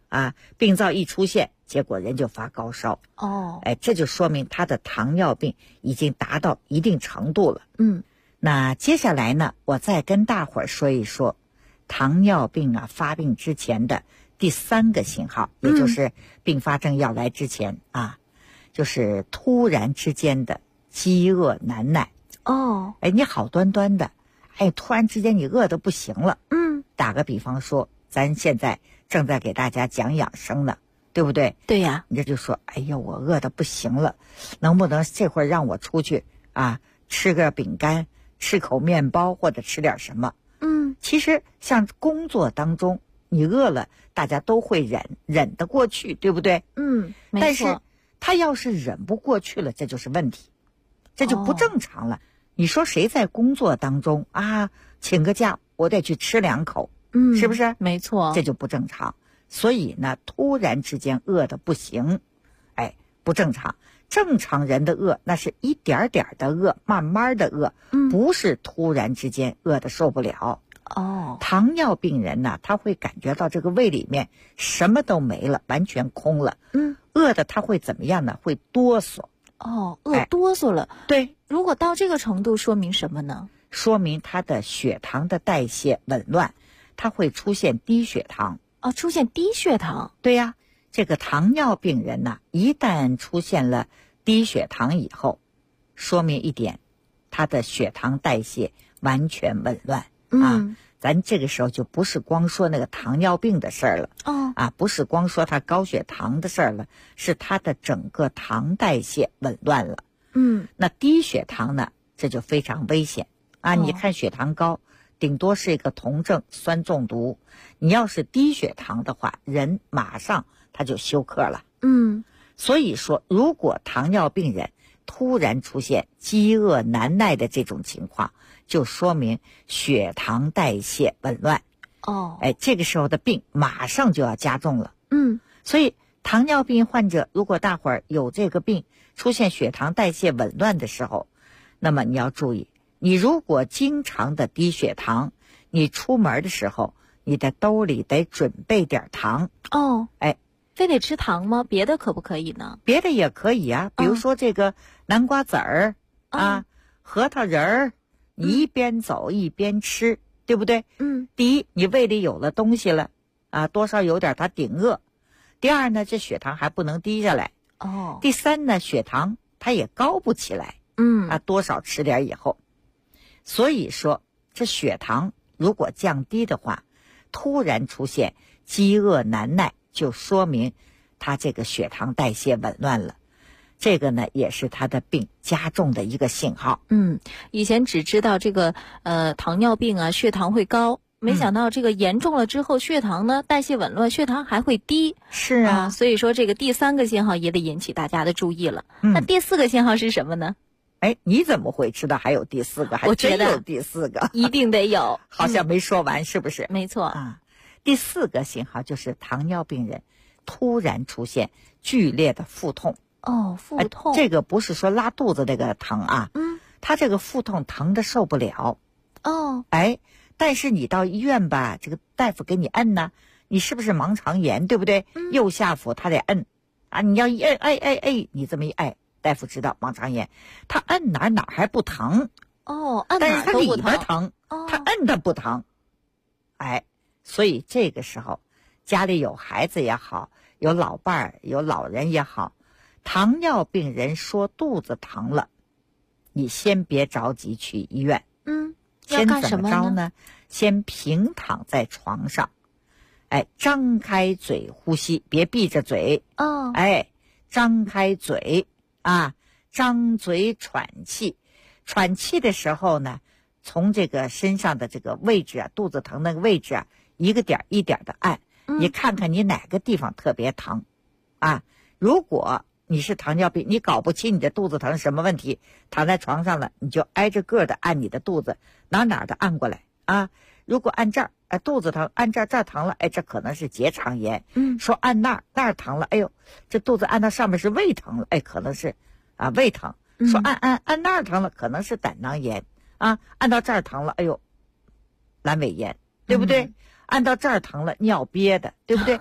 病灶一出现，结果人就发高烧。这就说明他的糖尿病已经达到一定程度了。那接下来呢，我再跟大伙儿说一说糖尿病发病之前的第3个信号，也就是并发症要来之前就是突然之间的饥饿难耐。你好端端的，突然之间你饿得不行了。打个比方说，咱现在正在给大家讲养生呢，对不对？ 对呀。 你这就说，哎呀，我饿得不行了，能不能这会儿让我出去吃个饼干，吃口面包，或者吃点什么？其实像工作当中，你饿了，大家都会忍得过去，对不对？ 没错。 但是他要是忍不过去了，这就是问题，这就不正常了。你说谁在工作当中请个假，我得去吃2口，是不是？ 没错， 这就不正常。所以呢，突然之间饿得不行，不正常。正常人的饿那是一点点的饿，慢慢的饿，不是突然之间饿得受不了。糖尿病人呢，他会感觉到这个胃里面什么都没了，完全空了。饿的他会怎么样呢？会哆嗦。 饿哆嗦了。 对， 如果到这个程度，说明什么呢？ 说明他的血糖的代谢紊乱，他会出现低血糖。 出现低血糖。 对呀，这个糖尿病人呢，一旦出现了低血糖以后，说明一点，他的血糖代谢完全紊乱。咱这个时候就不是光说那个糖尿病的事儿了。不是光说他高血糖的事儿了，是他的整个糖代谢紊乱了。那低血糖呢，这就非常危险你看血糖高，顶多是一个酮症酸中毒，你要是低血糖的话，人马上他就休克了。所以说，如果糖尿病人突然出现饥饿难耐的这种情况，就说明血糖代谢紊乱。这个时候的病马上就要加重了。所以糖尿病患者，如果大伙儿有这个病，出现血糖代谢紊乱的时候，那么你要注意，你如果经常的低血糖，你出门的时候，你的兜里得准备点糖。 非得吃糖吗？别的可不可以呢？ 别的也可以比如说这个南瓜籽儿核桃仁儿，你一边走一边吃，对不对？第一，你胃里有了东西了多少有点它顶饿。第二呢，这血糖还不能低下来。第三呢，血糖它也高不起来。多少吃点以后，所以说这血糖如果降低的话，突然出现饥饿难耐，就说明他这个血糖代谢紊乱了。这个呢，也是他的病加重的一个信号。 以前只知道这个糖尿病血糖会高，没想到这个严重了之后，血糖呢代谢紊乱，血糖还会低。 是所以说这个第3个信号也得引起大家的注意了。那第4个信号是什么呢？ 你怎么会知道还有第4个？还真有第4个， 一定得有。 好像没说完，是不是？ 没错第4个信号就是糖尿病人突然出现剧烈的腹痛。 腹痛， 这个不是说拉肚子那个疼他这个腹痛疼得受不了。但是你到医院吧，这个大夫给你摁呢，你是不是盲肠炎，对不对？右下腹他得摁你要一摁，你这么一大夫知道盲肠炎，他摁哪还不疼。 按但是他里哪都不边疼，他摁它不疼。所以这个时候家里有孩子也好，有老伴儿有老人也好，糖尿病人说肚子疼了，你先别着急去医院。先怎么着呢？先平躺在床上，张开嘴呼吸，别闭着嘴。张开嘴张嘴喘气。喘气的时候呢，从这个身上的这个位置肚子疼那个位置一个点一点的按。你看看你哪个地方特别疼如果你是糖尿病，你搞不清你的肚子疼什么问题，躺在床上了，你就挨着个的按你的肚子，哪的按过来如果按这儿肚子疼，按这儿疼了，这可能是结肠炎。说按那儿疼了，这肚子按到上面是胃疼了，可能是胃疼。说按那儿疼了，可能是胆囊炎按到这儿疼了，阑尾炎，对不对？按到这儿疼了，尿憋的，对不对？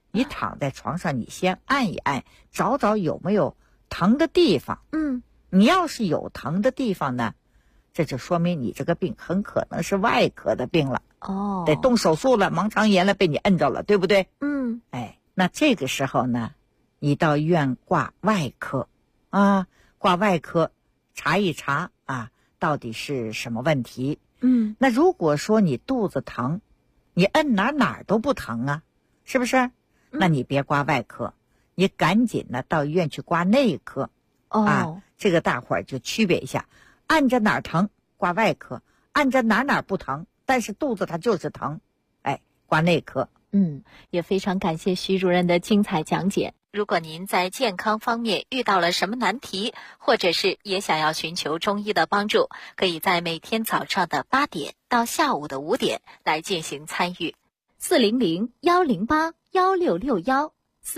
你躺在床上，你先按一按，找找有没有疼的地方。你要是有疼的地方呢，这就说明你这个病很可能是外科的病了。得动手术了，盲肠炎了，被你摁着了，对不对？那这个时候呢，你到医院挂外科啊，挂外科查一查啊，到底是什么问题。那如果说你肚子疼，你摁哪儿都不疼啊，是不是？那你别挂外科，你赶紧呢到医院去挂内科。这个大伙儿就区别一下，按着哪儿疼挂外科，按着哪儿不疼，但是肚子它就是疼，挂内科。 也非常感谢徐主任的精彩讲解。如果您在健康方面遇到了什么难题，或者是也想要寻求中医的帮助，可以在每天早上的8点到下午的5点来进行参与。400-108-1661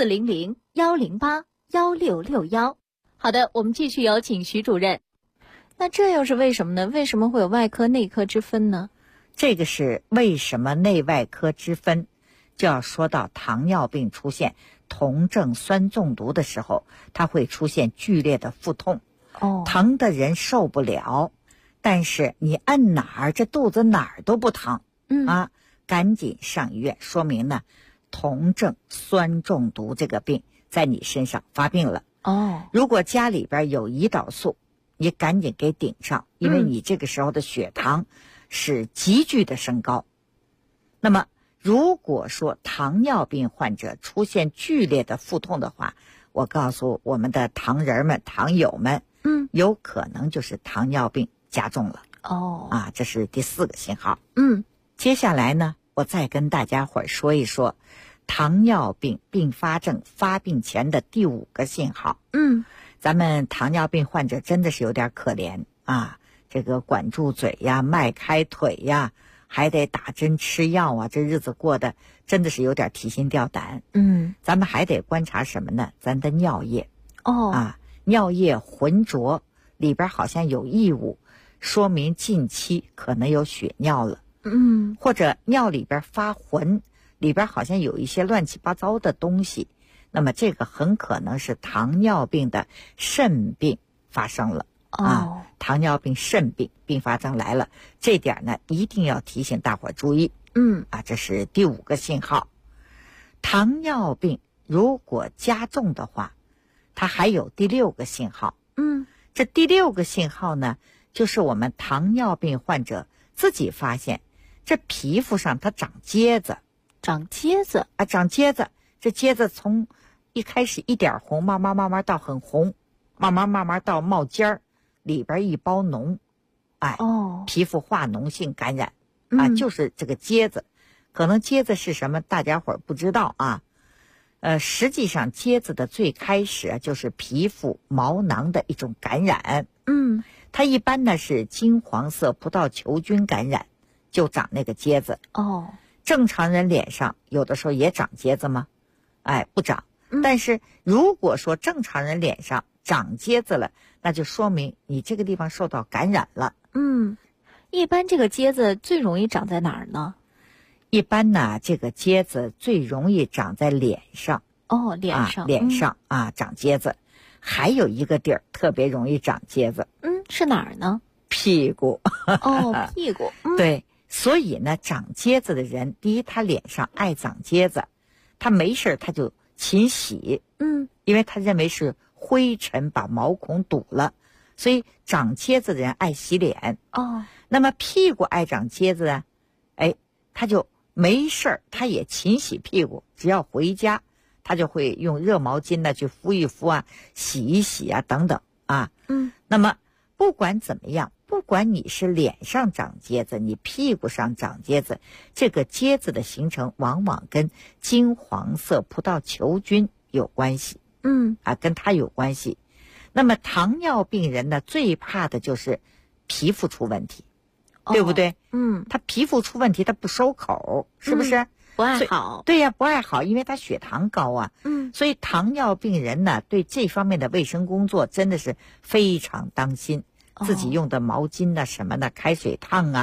400-108-1661。好的，我们继续有请徐主任。那这又是为什么呢？为什么会有外科内科之分呢？ 这个是为什么内外科之分，就要说到糖尿病出现酮症酸中毒的时候，它会出现剧烈的腹痛。疼的人受不了，但是你按哪儿，这肚子哪儿都不疼。赶紧上医院，说明呢酮症酸中毒这个病在你身上发病了。如果家里边有胰岛素，你赶紧给顶上，因为你这个时候的血糖是急剧的升高。那么如果说糖尿病患者出现剧烈的腹痛的话，我告诉我们的糖人们、糖友们，有可能就是糖尿病加重了。这是第4个信号。接下来呢，我再跟大家伙儿说一说糖尿病并发症发病前的第5个信号。咱们糖尿病患者真的是有点可怜啊，这个管住嘴呀，迈开腿呀，还得打针吃药啊，这日子过得真的是有点提心吊胆。咱们还得观察什么呢？咱的尿液。尿液浑浊，里边好像有异物，说明近期可能有血尿了。或者尿里边发浑，里边好像有一些乱七八糟的东西，那么这个很可能是糖尿病的肾病发生了。糖尿病肾病并发症来了，这点呢一定要提醒大伙注意。这是第5个信号。糖尿病如果加重的话，它还有第6个信号。这第6个信号呢，就是我们糖尿病患者自己发现这皮肤上它长疖子。 长疖子这疖子从一开始一点红，慢慢到很红，慢慢到冒尖儿，里边一包脓。皮肤化脓性感染。就是这个疖子。可能疖子是什么大家伙儿不知道啊。实际上疖子的最开始就是皮肤毛囊的一种感染。它一般呢是金黄色葡萄球菌感染，就长那个疖子。正常人脸上有的时候也长疖子吗？不长。但是如果说正常人脸上长疖子了，那就说明你这个地方受到感染了。 一般这个疖子最容易长在哪儿呢？ 一般呢，这个疖子最容易长在脸上。脸上长疖子。还有一个地儿特别容易长疖子。 是哪儿呢？ 屁股。 屁股。 对，所以呢，长疖子的人，第一，他脸上爱长疖子，他没事他就勤洗。因为他认为是灰尘把毛孔堵了，所以长疖子的人爱洗脸。那么屁股爱长疖子呢，他就没事他也勤洗屁股，只要回家他就会用热毛巾呢去敷一敷啊，洗一洗啊等等啊。那么不管怎么样，不管你是脸上长疖子，你屁股上长疖子，这个疖子的形成往往跟金黄色葡萄球菌有关系。跟它有关系。那么糖尿病人呢，最怕的就是皮肤出问题，对不对？他皮肤出问题，他不收口，是不是？ 不爱好。 对呀，不爱好，因为他血糖高啊。所以糖尿病人呢，对这方面的卫生工作真的是非常当心。自己用的毛巾啊什么的，开水烫啊，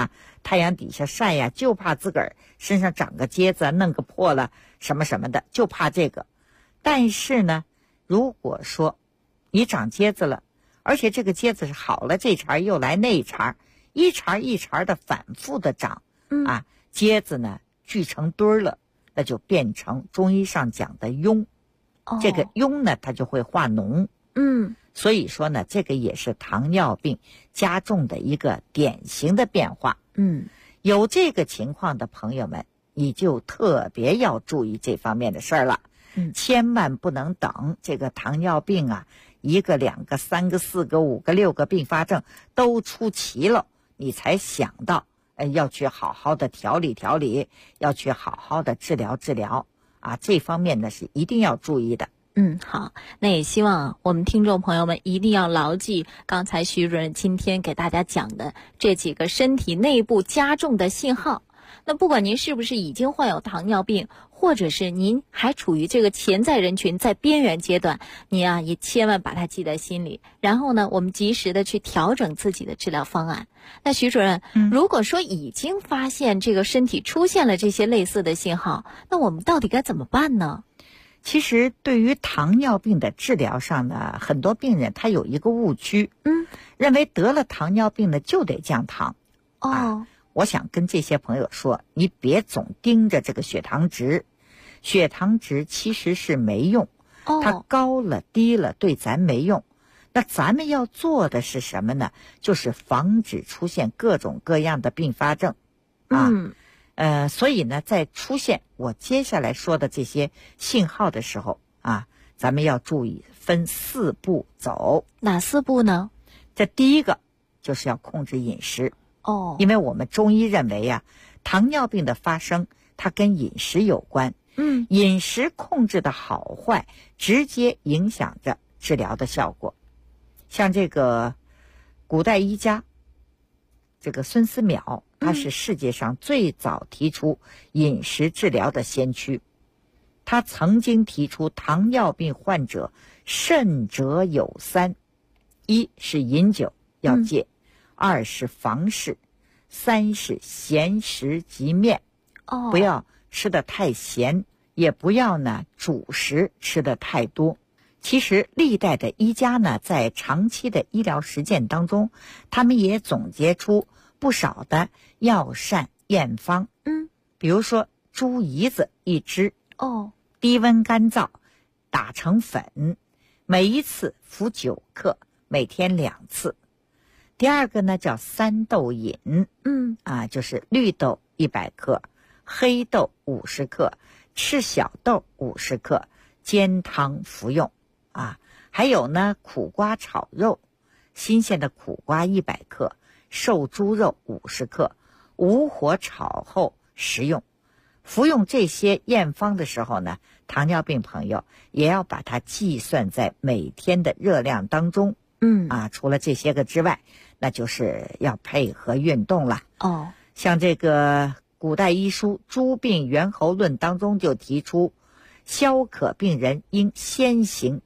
太阳底下晒呀，就怕自个儿身上长个疖子，弄个破了什么什么的，就怕这个。但是呢，如果说你长疖子了，而且这个疖子是好了这茬又来那茬，一茬一茬的反复的长，疖子呢聚成堆儿了，那就变成中医上讲的痈。这个痈呢，它就会化脓。所以说呢，这个也是糖尿病加重的一个典型的变化。有这个情况的朋友们，你就特别要注意这方面的事儿了。千万不能等这个糖尿病啊，1个、2个、3个、4个、5个、6个并发症都出齐了，你才想到要去好好的调理调理，要去好好的治疗治疗啊，这方面呢是一定要注意的。 好，那也希望我们听众朋友们一定要牢记刚才徐主任今天给大家讲的这几个身体内部加重的信号。那不管您是不是已经患有糖尿病，或者是您还处于这个潜在人群在边缘阶段，您啊也千万把它记在心里，然后呢我们及时的去调整自己的治疗方案。那徐主任，如果说已经发现这个身体出现了这些类似的信号，那我们到底该怎么办呢？ 其实对于糖尿病的治疗上呢，很多病人他有一个误区，认为得了糖尿病呢就得降糖。我想跟这些朋友说，你别总盯着这个血糖值，血糖值其实是没用，它高了低了对咱没用。那咱们要做的是什么呢？就是防止出现各种各样的并发症所以呢，在出现我接下来说的这些信号的时候咱们要注意分4步走。 哪4步呢？ 这第一个就是要控制饮食。因为我们中医认为糖尿病的发生它跟饮食有关。饮食控制的好坏直接影响着治疗的效果。像这个古代医家这个孙思邈，他是世界上最早提出饮食治疗的先驱。他曾经提出糖尿病患者慎者有3：一是饮酒要戒，2是房事，3是咸食及面。不要吃得太咸，也不要呢主食吃得太多。其实历代的医家呢，在长期的医疗实践当中，他们也总结出不少的药膳验方。比如说猪胰子1只，低温干燥，打成粉，每一次服9克，每天2次。第二个呢叫3豆饮，就是绿豆100克，黑豆50克，赤小豆50克，煎汤服用。还有呢苦瓜炒肉，新鲜的苦瓜100克，瘦猪肉50克，无火炒后食用。服用这些验方的时候呢，糖尿病朋友也要把它计算在每天的热量当中。除了这些个之外，那就是要配合运动了。像这个古代医书《诸病源候论》当中就提出，消渴病人应先行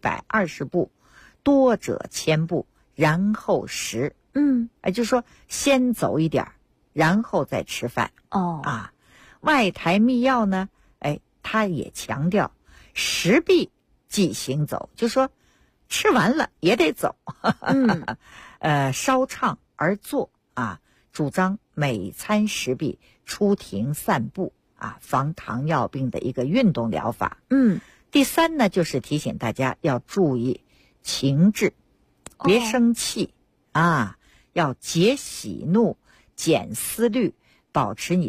120步，多者1000步，然后食。就是说先走一点，然后再吃饭。外台秘药呢，他也强调食必即行走，就说吃完了也得走。稍畅而坐主张每餐食必出庭散步防糖尿病的一个运动疗法。第3呢，就是提醒大家要注意情志，别生气要节喜怒，减思虑，保持你